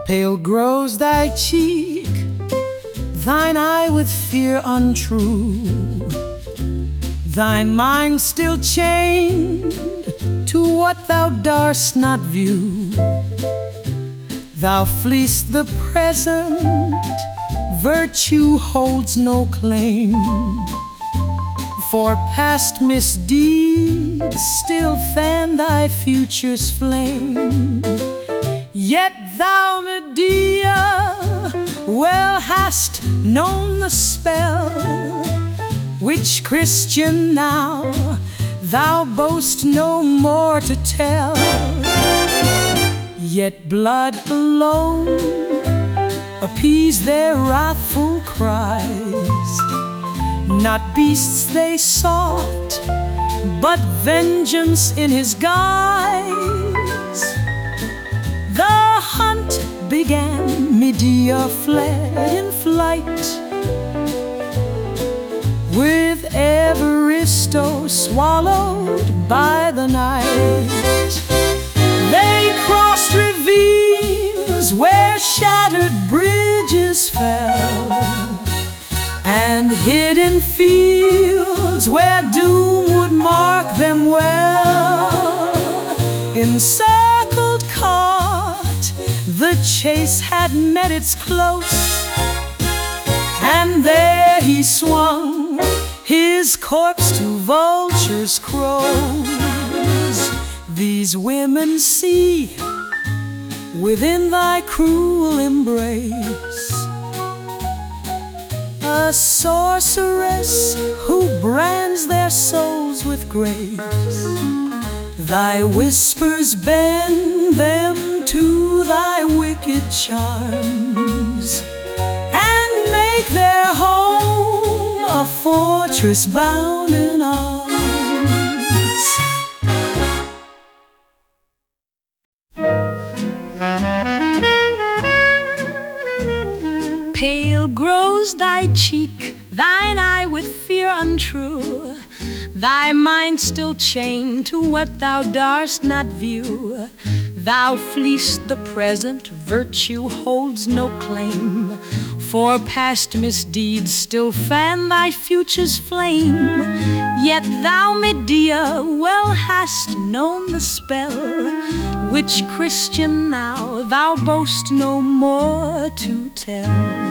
Pale grows thy cheek, thine eye with fear untrue, thine mind still chained to what thou dar'st not view. Thou fleest the present, virtue holds no claim, for past misdeeds still fan thy future's flame. Yet thou, Medea, well hast known the spell, which Christian now thou boast no more to tell. Yet blood alone appease their wrathful cries, not beasts they sought, but vengeance in his guise. The hunt began, Medea fled in flight, with Evaristo swallowed by the night. They crossed ravines where shattered bridges fell, and hid in fields where doom would mark them well. Encircled caught, the chase had met its close, and there he swung his corpse to vultures' crows. These women see within thy cruel embrace a sorceress who brands their souls with grace. Thy whispers bend them to thy wicked charms, and make their home a fortress bound in arms. Pale grows thy cheek, thine eye with fear untrue, thy mind still chained to what thou dar'st not view. Thou fleest the present, virtue holds no claim, for past misdeeds still fan thy future's flame. Yet thou, Medea, well hast known the spell, which Christian now thou boast no more to tell.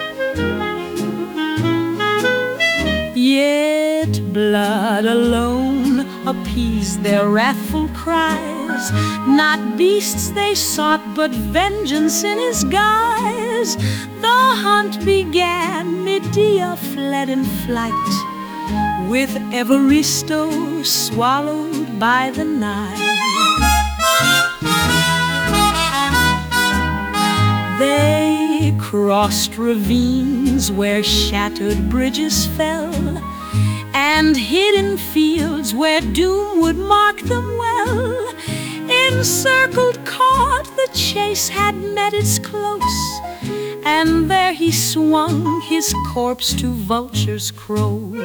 Yet blood alone appeased their wrathful cries, not beasts they sought, but vengeance in his guise. The hunt began, Medea fled in flight, with Evaristo swallowed by the night. They crossed ravines where shattered bridges fell, and hid in fields where doom would mark them well. Encircled caught, the chase had met its close, and there he swung his corpse to vultures' crows.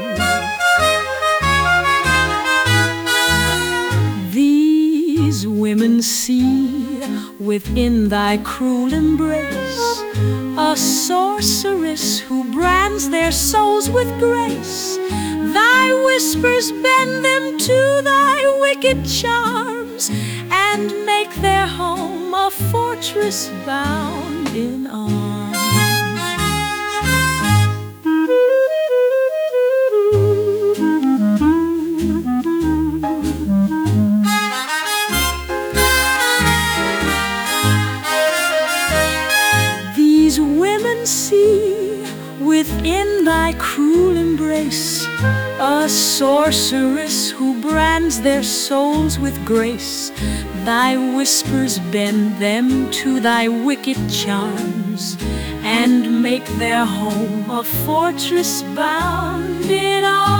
These women see within thy cruel embrace a sorceress who brands their souls with grace. Thy whispers bend them to thy wicked charms, and make their home a fortress bound in arms. These women see within thy cruel embrace a sorceress who brands their souls with grace. Thy whispers bend them to thy wicked charms, and make their home a fortress bound in arms.